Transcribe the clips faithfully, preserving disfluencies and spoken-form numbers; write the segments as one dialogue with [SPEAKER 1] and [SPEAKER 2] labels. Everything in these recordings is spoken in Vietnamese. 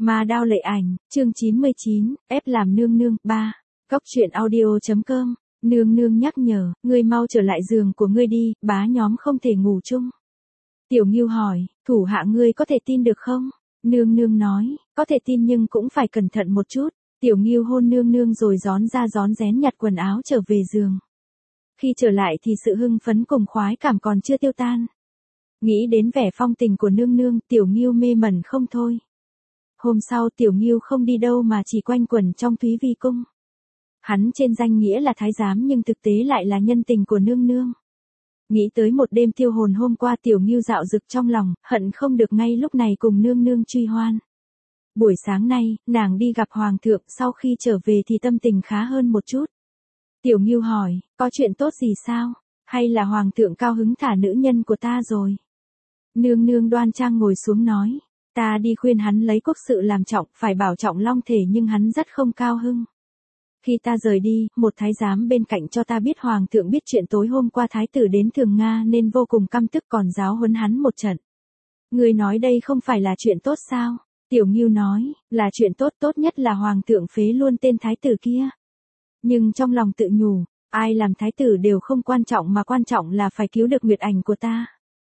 [SPEAKER 1] Ma Đao Lệ Ảnh, chương chín mươi chín, ép làm nương nương, ba. Cóc truyện audio.com, nương nương nhắc nhở, ngươi mau trở lại giường của ngươi đi, bá nhóm không thể ngủ chung. Tiểu Ngưu hỏi, thủ hạ ngươi có thể tin được không? Nương nương nói, có thể tin nhưng cũng phải cẩn thận một chút. Tiểu Ngưu hôn nương nương rồi rón ra rón rén nhặt quần áo trở về giường. Khi trở lại thì sự hưng phấn cùng khoái cảm còn chưa tiêu tan. Nghĩ đến vẻ phong tình của nương nương, Tiểu Ngưu mê mẩn không thôi. Hôm sau Tiểu Ngưu không đi đâu mà chỉ quanh quẩn trong Thúy Vi cung. Hắn trên danh nghĩa là thái giám nhưng thực tế lại là nhân tình của nương nương. Nghĩ tới một đêm tiêu hồn hôm qua Tiểu Ngưu dạo dực trong lòng, hận không được ngay lúc này cùng nương nương truy hoan. Buổi sáng nay, nàng đi gặp hoàng thượng, sau khi trở về thì tâm tình khá hơn một chút. Tiểu Ngưu hỏi, có chuyện tốt gì sao? Hay là hoàng thượng cao hứng thả nữ nhân của ta rồi? Nương nương đoan trang ngồi xuống nói, ta đi khuyên hắn lấy quốc sự làm trọng, phải bảo trọng long thể nhưng hắn rất không cao hưng. Khi ta rời đi, một thái giám bên cạnh cho ta biết hoàng thượng biết chuyện tối hôm qua thái tử đến Thường Nga nên vô cùng căm tức còn giáo huấn hắn một trận. Người nói đây không phải là chuyện tốt sao? Tiểu Ngưu nói, là chuyện tốt, tốt nhất là hoàng thượng phế luôn tên thái tử kia. Nhưng trong lòng tự nhủ, ai làm thái tử đều không quan trọng mà quan trọng là phải cứu được Nguyệt Ảnh của ta.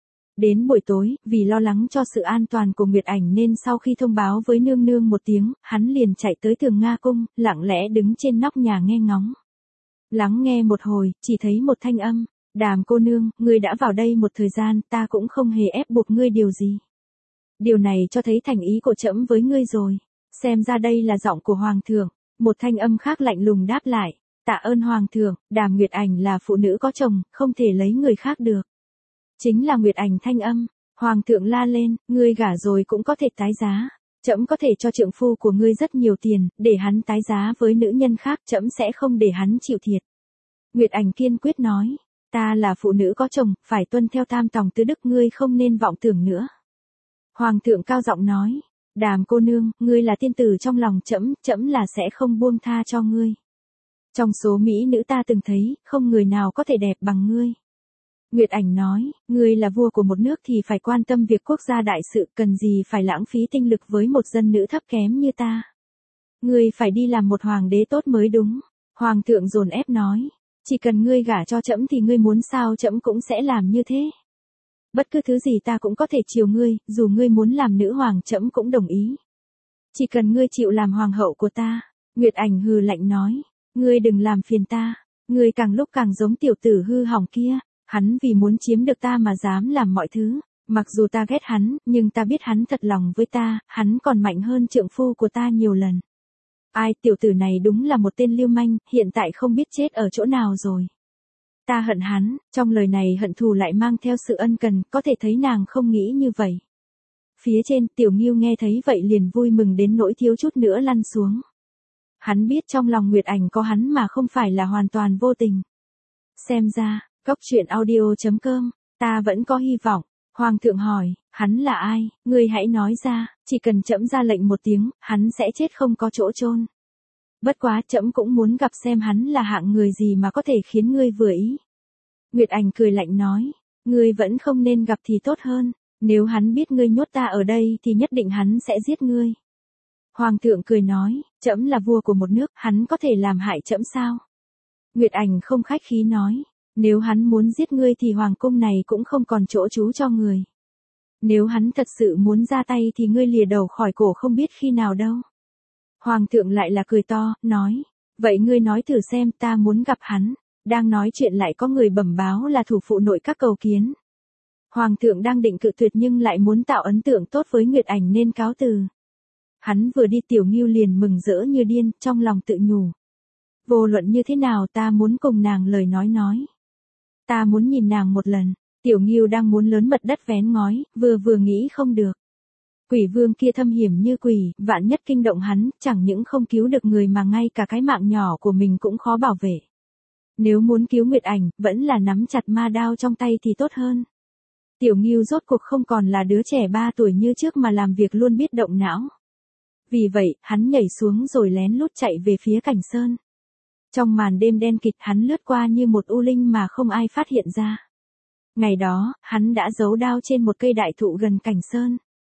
[SPEAKER 1] Đến buổi tối, vì lo lắng cho sự an toàn của Nguyệt Ảnh nên sau khi thông báo với nương nương một tiếng, hắn liền chạy tới Thường Nga cung, lặng lẽ đứng trên nóc nhà nghe ngóng. Lắng nghe một hồi, chỉ thấy một thanh âm, Đàm cô nương, ngươi đã vào đây một thời gian, ta cũng không hề ép buộc ngươi điều gì. Điều này cho thấy thành ý của trẫm với ngươi rồi. Xem ra đây là giọng của hoàng thượng. Một thanh âm khác lạnh lùng đáp lại, tạ ơn hoàng thượng, Đàm Nguyệt Ảnh là phụ nữ có chồng, không thể lấy người khác được. Chính là Nguyệt Ảnh thanh âm. Hoàng thượng la lên, ngươi gả rồi cũng có thể tái giá. Trẫm có thể cho trượng phu của ngươi rất nhiều tiền, để hắn tái giá với nữ nhân khác, trẫm sẽ không để hắn chịu thiệt. Nguyệt Ảnh kiên quyết nói, ta là phụ nữ có chồng, phải tuân theo tam tòng tứ đức, ngươi không nên vọng tưởng nữa. Hoàng thượng cao giọng nói, Đàm cô nương, ngươi là tiên tử trong lòng trẫm, trẫm là sẽ không buông tha cho ngươi. Trong số mỹ nữ ta từng thấy, không người nào có thể đẹp bằng ngươi. Nguyệt Ảnh nói, ngươi là vua của một nước thì phải quan tâm việc quốc gia đại sự, cần gì phải lãng phí tinh lực với một dân nữ thấp kém như ta. Ngươi phải đi làm một hoàng đế tốt mới đúng. Hoàng thượng dồn ép nói, chỉ cần ngươi gả cho trẫm thì ngươi muốn sao trẫm cũng sẽ làm như thế. Bất cứ thứ gì ta cũng có thể chiều ngươi, dù ngươi muốn làm nữ hoàng trẫm cũng đồng ý. Chỉ cần ngươi chịu làm hoàng hậu của ta. Nguyệt Ảnh hừ lạnh nói, ngươi đừng làm phiền ta, ngươi càng lúc càng giống tiểu tử hư hỏng kia, hắn vì muốn chiếm được ta mà dám làm mọi thứ, mặc dù ta ghét hắn, nhưng ta biết hắn thật lòng với ta, hắn còn mạnh hơn trượng phu của ta nhiều lần. Ai, tiểu tử này đúng là một tên lưu manh, hiện tại không biết chết ở chỗ nào rồi. Ta hận hắn, trong lời này hận thù lại mang theo sự ân cần, có thể thấy nàng không nghĩ như vậy. Phía trên, Tiểu Ngưu nghe thấy vậy liền vui mừng đến nỗi thiếu chút nữa lăn xuống. Hắn biết trong lòng Nguyệt Ảnh có hắn mà không phải là hoàn toàn vô tình. Xem ra, cóc truyện audio.com, ta vẫn có hy vọng. Hoàng thượng hỏi, hắn là ai, ngươi hãy nói ra, chỉ cần trẫm ra lệnh một tiếng, hắn sẽ chết không có chỗ chôn. Bất quá trẫm cũng muốn gặp xem hắn là hạng người gì mà có thể khiến ngươi vừa ý. Nguyệt Ảnh cười lạnh nói, ngươi vẫn không nên gặp thì tốt hơn, nếu hắn biết ngươi nhốt ta ở đây thì nhất định hắn sẽ giết ngươi. Hoàng thượng cười nói, trẫm là vua của một nước, hắn có thể làm hại trẫm sao? Nguyệt Ảnh không khách khí nói, nếu hắn muốn giết ngươi thì hoàng cung này cũng không còn chỗ trú cho người. Nếu hắn thật sự muốn ra tay thì ngươi lìa đầu khỏi cổ không biết khi nào đâu. Hoàng thượng lại là cười to, nói, vậy ngươi nói thử xem, ta muốn gặp hắn. Đang nói chuyện lại có người bẩm báo là thủ phụ nội các cầu kiến. Hoàng thượng đang định cự tuyệt nhưng lại muốn tạo ấn tượng tốt với Nguyệt Ảnh nên cáo từ. Hắn vừa đi Tiểu Ngưu liền mừng rỡ như điên, trong lòng tự nhủ. Vô luận như thế nào ta muốn cùng nàng lời nói nói. Ta muốn nhìn nàng một lần. Tiểu Ngưu đang muốn lớn mật đất vén ngói, vừa vừa nghĩ không được. Quỷ vương kia thâm hiểm như quỷ, vạn nhất kinh động hắn, chẳng những không cứu được người mà ngay cả cái mạng nhỏ của mình cũng khó bảo vệ. Nếu muốn cứu Nguyệt Ảnh, vẫn là nắm chặt ma đao trong tay thì tốt hơn. Tiểu Ngưu rốt cuộc không còn là đứa trẻ ba tuổi như trước mà làm việc luôn biết động não. Vì vậy, hắn nhảy xuống rồi lén lút chạy về phía Cảnh Sơn. Trong màn đêm đen kịt hắn lướt qua như một u linh mà không ai phát hiện ra. Ngày đó, hắn đã giấu đao trên một cây đại thụ gần Cảnh Sơn.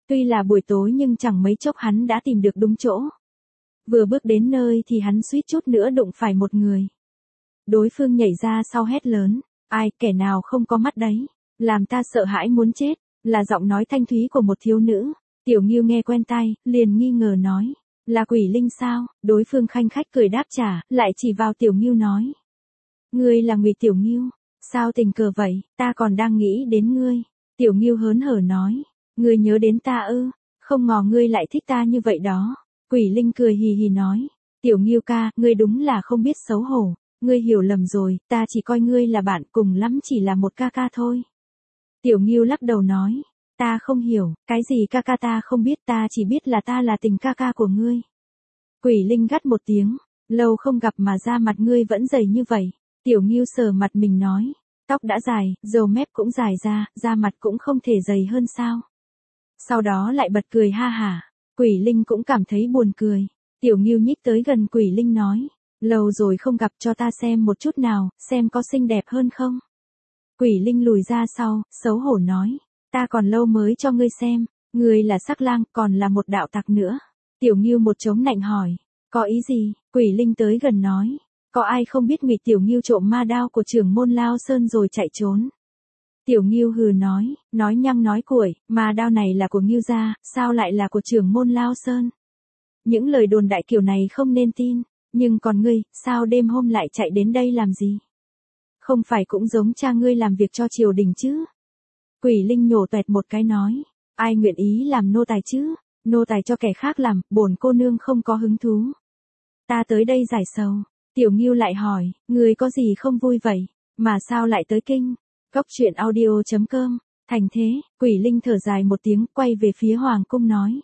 [SPEAKER 1] Tuy là buổi tối nhưng chẳng mấy chốc hắn đã tìm được đúng chỗ. Vừa bước đến nơi thì hắn suýt chút nữa đụng phải một người. Đối phương nhảy ra sau hét lớn, ai, kẻ nào không có mắt đấy, làm ta sợ hãi muốn chết, là giọng nói thanh thúy của một thiếu nữ. Tiểu Ngưu nghe quen tai, liền nghi ngờ nói, là Quỷ Linh sao? Đối phương khanh khách cười đáp trả, lại chỉ vào Tiểu Ngưu nói, ngươi là Ngụy Tiểu Ngưu, sao tình cờ vậy, ta còn đang nghĩ đến ngươi. Tiểu Ngưu hớn hở nói, ngươi nhớ đến ta ư, không ngờ ngươi lại thích ta như vậy đó. Quỷ Linh cười hì hì nói, Tiểu Ngưu ca, ngươi đúng là không biết xấu hổ, ngươi hiểu lầm rồi, ta chỉ coi ngươi là bạn, cùng lắm chỉ là một ca ca thôi. Tiểu Ngưu lắc đầu nói, ta không hiểu, cái gì ca ca ta không biết, ta chỉ biết là ta là tình ca ca của ngươi. Quỷ Linh gắt một tiếng, lâu không gặp mà da mặt ngươi vẫn dày như vậy. Tiểu Ngưu sờ mặt mình nói, tóc đã dài, râu mép cũng dài ra, da mặt cũng không thể dày hơn sao. Sau đó lại bật cười ha hả. Quỷ Linh cũng cảm thấy buồn cười. Tiểu Ngưu nhích tới gần Quỷ Linh nói, lâu rồi không gặp, cho ta xem một chút nào, xem có xinh đẹp hơn không. Quỷ Linh lùi ra sau, xấu hổ nói, ta còn lâu mới cho ngươi xem, ngươi là sắc lang, còn là một đạo tặc nữa. Tiểu Ngưu một chống nạnh hỏi, có ý gì? Quỷ Linh tới gần nói, có ai không biết Ngụy Tiểu Ngưu trộm ma đao của trưởng môn Lao Sơn rồi chạy trốn. Tiểu Ngưu hừ nói, nói nhăng nói cuội, ma đao này là của Ngưu gia, sao lại là của trưởng môn Lao Sơn? Những lời đồn đại kiểu này không nên tin, nhưng còn ngươi, sao đêm hôm lại chạy đến đây làm gì? Không phải cũng giống cha ngươi làm việc cho triều đình chứ? Quỷ Linh nhổ toẹt một cái nói, ai nguyện ý làm nô tài chứ? Nô tài cho kẻ khác làm, bổn cô nương không có hứng thú. Ta tới đây giải sầu. Tiểu Ngưu lại hỏi, ngươi có gì không vui vậy, mà sao lại tới kinh? Cốc truyện audio chấm com, thành thế. Quỷ Linh thở dài một tiếng, quay về phía Hoàng cung nói,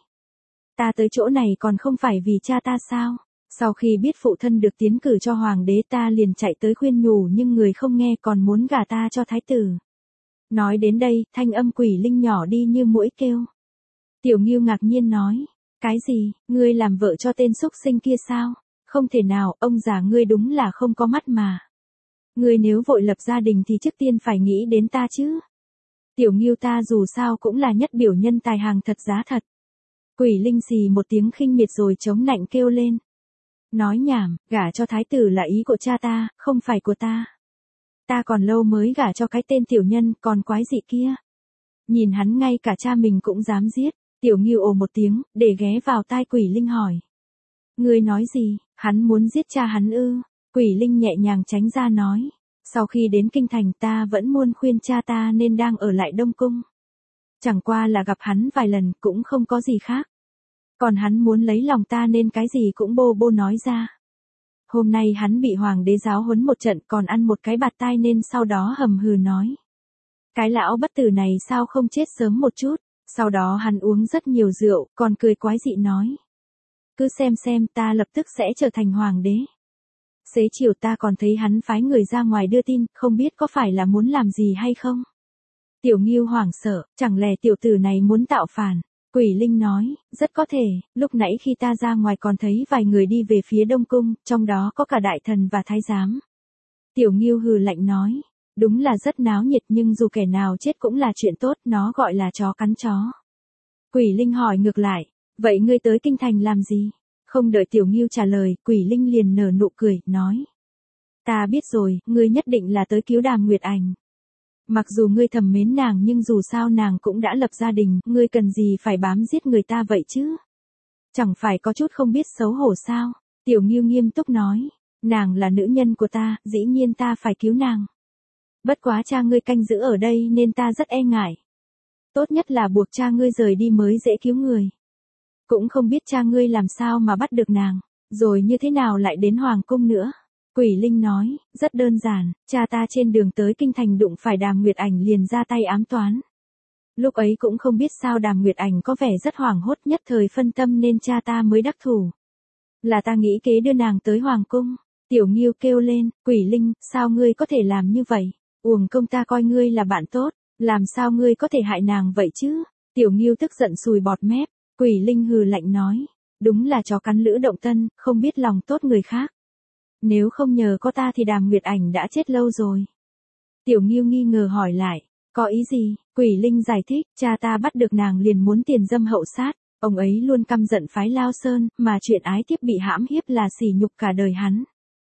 [SPEAKER 1] ta tới chỗ này còn không phải vì cha ta sao? Sau khi biết phụ thân được tiến cử cho hoàng đế, ta liền chạy tới khuyên nhủ nhưng người không nghe, còn muốn gả ta cho thái tử. Nói đến đây, thanh âm Quỷ Linh nhỏ đi như muỗi kêu. Tiểu Ngưu ngạc nhiên nói, cái gì, ngươi làm vợ cho tên xúc sinh kia sao? Không thể nào, ông già ngươi đúng là không có mắt mà. Ngươi nếu vội lập gia đình thì trước tiên phải nghĩ đến ta chứ. Tiểu Ngưu ta dù sao cũng là nhất biểu nhân tài hàng thật giá thật. Quỷ Linh xì một tiếng khinh miệt rồi chống nạnh kêu lên. Nói nhảm, gả cho thái tử là ý của cha ta, không phải của ta. Ta còn lâu mới gả cho cái tên tiểu nhân, còn quái dị kia. Nhìn hắn ngay cả cha mình cũng dám giết. Tiểu Ngưu ồ một tiếng, để ghé vào tai Quỷ Linh hỏi. Ngươi nói gì, hắn muốn giết cha hắn ư? Quỷ Linh nhẹ nhàng tránh ra nói. Sau khi đến kinh thành ta vẫn muốn khuyên cha ta nên đang ở lại Đông Cung. Chẳng qua là gặp hắn vài lần cũng không có gì khác. Còn hắn muốn lấy lòng ta nên cái gì cũng bô bô nói ra. Hôm nay hắn bị hoàng đế giáo huấn một trận còn ăn một cái bạt tai nên sau đó hầm hừ nói. Cái lão bất tử này sao không chết sớm một chút. Sau đó hắn uống rất nhiều rượu, còn cười quái dị nói. Cứ xem xem ta lập tức sẽ trở thành hoàng đế. Xế chiều ta còn thấy hắn phái người ra ngoài đưa tin, không biết có phải là muốn làm gì hay không. Tiểu Ngưu hoảng sợ, chẳng lẽ tiểu tử này muốn tạo phản. Quỷ Linh nói, rất có thể, lúc nãy khi ta ra ngoài còn thấy vài người đi về phía Đông Cung, trong đó có cả đại thần và thái giám. Tiểu Ngưu hừ lạnh nói, đúng là rất náo nhiệt nhưng dù kẻ nào chết cũng là chuyện tốt, nó gọi là chó cắn chó. Quỷ Linh hỏi ngược lại, vậy ngươi tới kinh thành làm gì? Không đợi Tiểu Ngưu trả lời, Quỷ Linh liền nở nụ cười, nói. Ta biết rồi, ngươi nhất định là tới cứu Đàm Nguyệt Ảnh. Mặc dù ngươi thầm mến nàng nhưng dù sao nàng cũng đã lập gia đình, ngươi cần gì phải bám giết người ta vậy chứ? Chẳng phải có chút không biết xấu hổ sao? Tiểu Ngưu nghiêm túc nói, nàng là nữ nhân của ta, dĩ nhiên ta phải cứu nàng. Bất quá cha ngươi canh giữ ở đây nên ta rất e ngại. Tốt nhất là buộc cha ngươi rời đi mới dễ cứu người. Cũng không biết cha ngươi làm sao mà bắt được nàng, rồi như thế nào lại đến hoàng cung nữa. Quỷ Linh nói, rất đơn giản, cha ta trên đường tới kinh thành đụng phải Đàm Nguyệt Ảnh liền ra tay ám toán. Lúc ấy cũng không biết sao Đàm Nguyệt Ảnh có vẻ rất hoảng hốt, nhất thời phân tâm nên cha ta mới đắc thủ. Là ta nghĩ kế đưa nàng tới hoàng cung. Tiểu Ngưu kêu lên, Quỷ Linh, sao ngươi có thể làm như vậy? Uổng công ta coi ngươi là bạn tốt, làm sao ngươi có thể hại nàng vậy chứ? Tiểu Ngưu tức giận sùi bọt mép, Quỷ Linh hừ lạnh nói, đúng là chó cắn lữ động tân, không biết lòng tốt người khác. Nếu không nhờ có ta thì Đàm Nguyệt Ảnh đã chết lâu rồi. Tiểu Ngưu nghi ngờ hỏi lại, Có ý gì? Quỷ Linh giải thích, cha ta bắt được nàng liền muốn tiền dâm hậu sát, ông ấy luôn căm giận phái Lao Sơn, mà chuyện ái thiếp bị hãm hiếp là sỉ nhục cả đời hắn.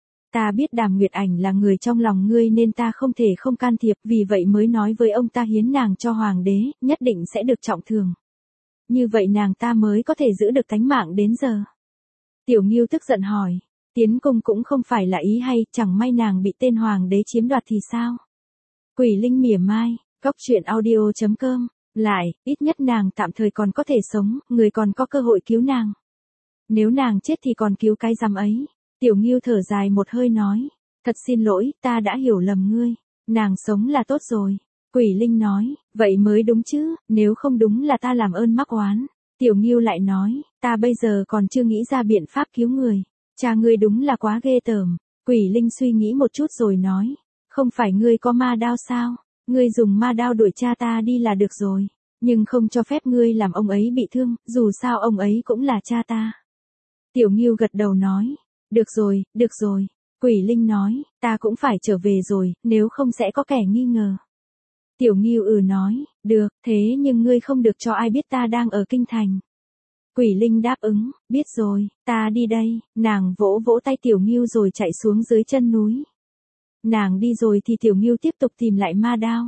[SPEAKER 1] Ta biết Đàm Nguyệt Ảnh là người trong lòng ngươi nên ta không thể không can thiệp, vì vậy mới nói với ông ta hiến nàng cho hoàng đế, nhất định sẽ được trọng thưởng. Như vậy nàng ta mới có thể giữ được tánh mạng đến giờ. Tiểu Ngưu tức giận hỏi, tiến cung cũng không phải là ý hay, chẳng may nàng bị tên hoàng đế chiếm đoạt thì sao? Quỷ Linh mỉa mai, cốc truyện audio chấm com, lại, ít nhất nàng tạm thời còn có thể sống, người còn có cơ hội cứu nàng. Nếu nàng chết thì còn cứu cái rắm ấy. Tiểu Ngưu thở dài một hơi nói, thật xin lỗi, ta đã hiểu lầm ngươi, nàng sống là tốt rồi. Quỷ Linh nói, vậy mới đúng chứ, nếu không đúng là ta làm ơn mắc oán. Tiểu Ngưu lại nói, ta bây giờ còn chưa nghĩ ra biện pháp cứu người, cha ngươi đúng là quá ghê tởm. Quỷ Linh suy nghĩ một chút rồi nói, không phải ngươi có ma đao sao, ngươi dùng ma đao đuổi cha ta đi là được rồi, nhưng không cho phép ngươi làm ông ấy bị thương, dù sao ông ấy cũng là cha ta. Tiểu Ngưu gật đầu nói, được rồi, được rồi. Quỷ Linh nói, ta cũng phải trở về rồi, nếu không sẽ có kẻ nghi ngờ. Tiểu Ngưu ừ nói, được, thế nhưng ngươi không được cho ai biết ta đang ở kinh thành. Quỷ Linh đáp ứng, biết rồi, ta đi đây. Nàng vỗ vỗ tay Tiểu Ngưu rồi chạy xuống dưới chân núi. Nàng đi rồi thì Tiểu Ngưu tiếp tục tìm lại ma đao.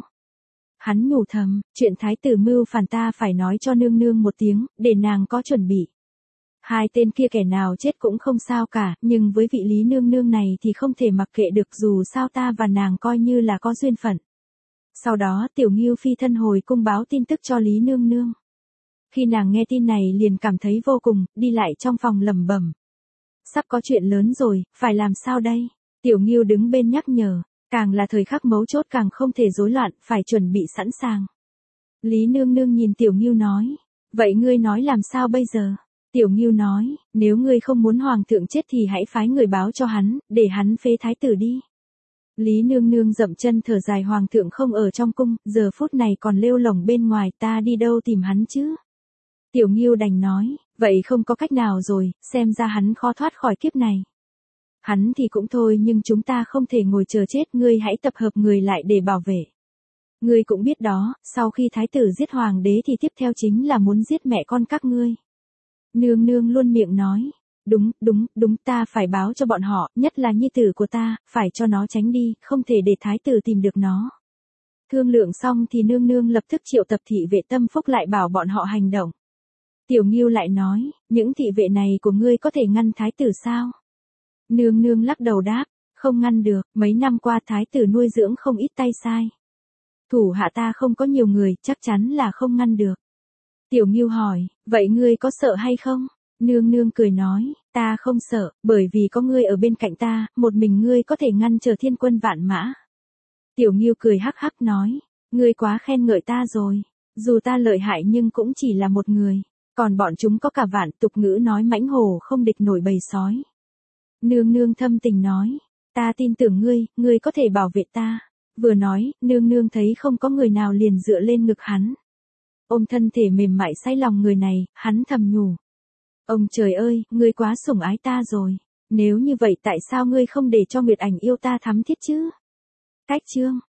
[SPEAKER 1] Hắn nhủ thầm, chuyện thái tử mưu phản ta phải nói cho nương nương một tiếng, để nàng có chuẩn bị. Hai tên kia kẻ nào chết cũng không sao cả, nhưng với vị Lý nương nương này thì không thể mặc kệ được, dù sao ta và nàng coi như là có duyên phận. Sau đó Tiểu Ngưu phi thân hồi cung báo tin tức cho Lý nương nương. Khi nàng nghe tin này liền cảm thấy vô cùng, đi lại trong phòng lẩm bẩm. Sắp có chuyện lớn rồi, phải làm sao đây? Tiểu Ngưu đứng bên nhắc nhở, càng là thời khắc mấu chốt càng không thể rối loạn, phải chuẩn bị sẵn sàng. Lý nương nương nhìn Tiểu Ngưu nói, vậy ngươi nói làm sao bây giờ? Tiểu Ngưu nói, nếu ngươi không muốn hoàng thượng chết thì hãy phái người báo cho hắn, để hắn phế thái tử đi. Lý nương nương dậm chân thở dài, hoàng thượng không ở trong cung, giờ phút này còn lêu lổng bên ngoài, ta đi đâu tìm hắn chứ? Tiểu Ngưu đành nói, vậy không có cách nào rồi, xem ra hắn khó thoát khỏi kiếp này. Hắn thì cũng thôi, nhưng chúng ta không thể ngồi chờ chết, ngươi hãy tập hợp người lại để bảo vệ. Ngươi cũng biết đó, sau khi thái tử giết hoàng đế thì tiếp theo chính là muốn giết mẹ con các ngươi. Nương nương luôn miệng nói, đúng, đúng, đúng, ta phải báo cho bọn họ, nhất là nhi tử của ta, phải cho nó tránh đi, không thể để thái tử tìm được nó. Thương lượng xong thì nương nương lập tức triệu tập thị vệ tâm phúc lại bảo bọn họ hành động. Tiểu Ngưu lại nói, những thị vệ này của ngươi có thể ngăn thái tử sao? Nương nương lắc đầu đáp, không ngăn được, mấy năm qua thái tử nuôi dưỡng không ít tay sai. Thủ hạ ta không có nhiều người, chắc chắn là không ngăn được. Tiểu Ngưu hỏi, vậy ngươi có sợ hay không? Nương nương cười nói, ta không sợ, bởi vì có ngươi ở bên cạnh ta, một mình ngươi có thể ngăn trở thiên quân vạn mã. Tiểu Ngưu cười hắc hắc nói, ngươi quá khen ngợi ta rồi, dù ta lợi hại nhưng cũng chỉ là một người, còn bọn chúng có cả vạn, tục ngữ nói mãnh hổ không địch nổi bầy sói. Nương nương thâm tình nói, ta tin tưởng ngươi, ngươi có thể bảo vệ ta. Vừa nói, nương nương thấy không có người nào liền dựa lên ngực hắn. Ôm thân thể mềm mại say lòng người này, hắn thầm nhủ. Ông trời ơi, ngươi quá sủng ái ta rồi. Nếu như vậy tại sao ngươi không để cho Nguyệt Ảnh yêu ta thắm thiết chứ? Cách chương